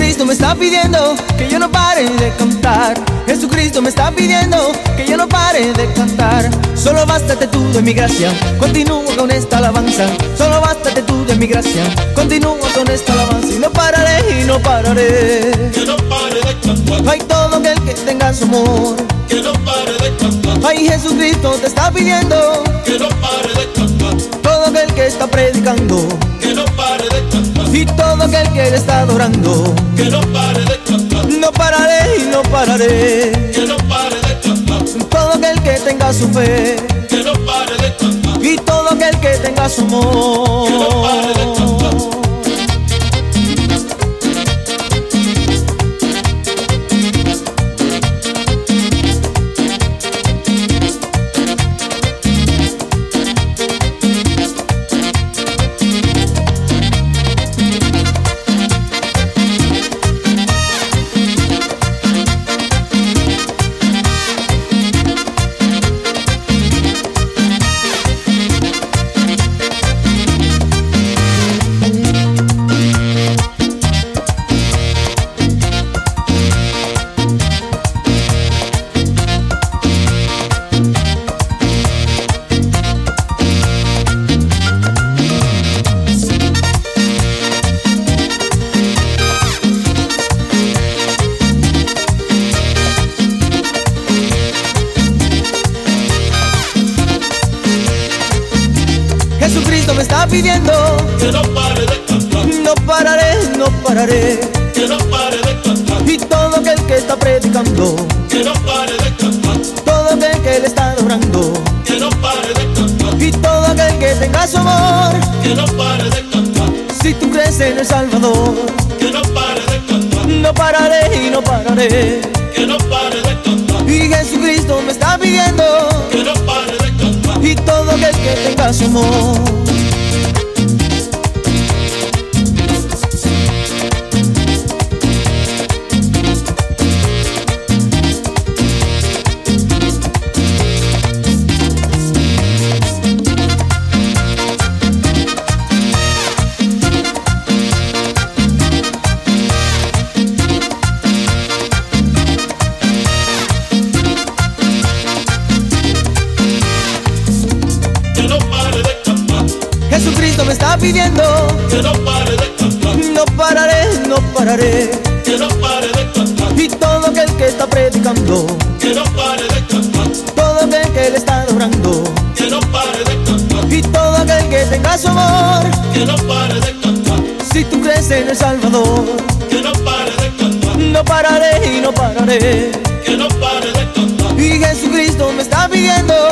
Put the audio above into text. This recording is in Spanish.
Jesucristo me está pidiendo que yo no pare de cantar. Jesucristo me está pidiendo que yo no pare de cantar. Solo bástate tú de mi gracia, continúa con esta alabanza. Solo bástate tú de mi gracia, continúa con esta alabanza. Y no pararé y no pararé, que no pare de cantar. ay, todo aquel que tenga su amor, Que no pare de cantar. ay, Jesucristo te está pidiendo, Que no pare de cantar. todo aquel que está predicando, Que no pare de cantar. y todo aquel que le está adorando. Que no pare de cantar. No pararé y no pararé, Que no pare de cantar. todo aquel que tenga su fe, Que no pare de cantar. y todo aquel que tenga su amor. Que no pare de cantar. Jesucristo me está pidiendo, Que no pare de cantar. no pararé, no pararé, Que no pare de cantar. y todo aquel que está predicando, Que no pare de cantar. todo aquel que le está adorando, Que no pare de cantar. y todo aquel que tenga su amor. Que no pare de cantar. Si tú crees en el Salvador, Que no pare de cantar. no pararé y no pararé, Que no pare de cantar. y Jesucristo me está pidiendo, Que no pare de cantar. y todo aquel que tenga su amor. Que no pare de cantar. Jesucristo me está pidiendo, Que no pare de cantar. no pararé, no pararé, Que no pare de cantar. y todo aquel que está predicando, Que no pare de cantar. todo aquel que le está adorando, Que no pare de cantar. y todo aquel que tenga su amor. Que no pare de cantar. Si tú crees en el Salvador, Que no pare de cantar. no pararé y no pararé, Que no pare de cantar. y Jesucristo me está pidiendo,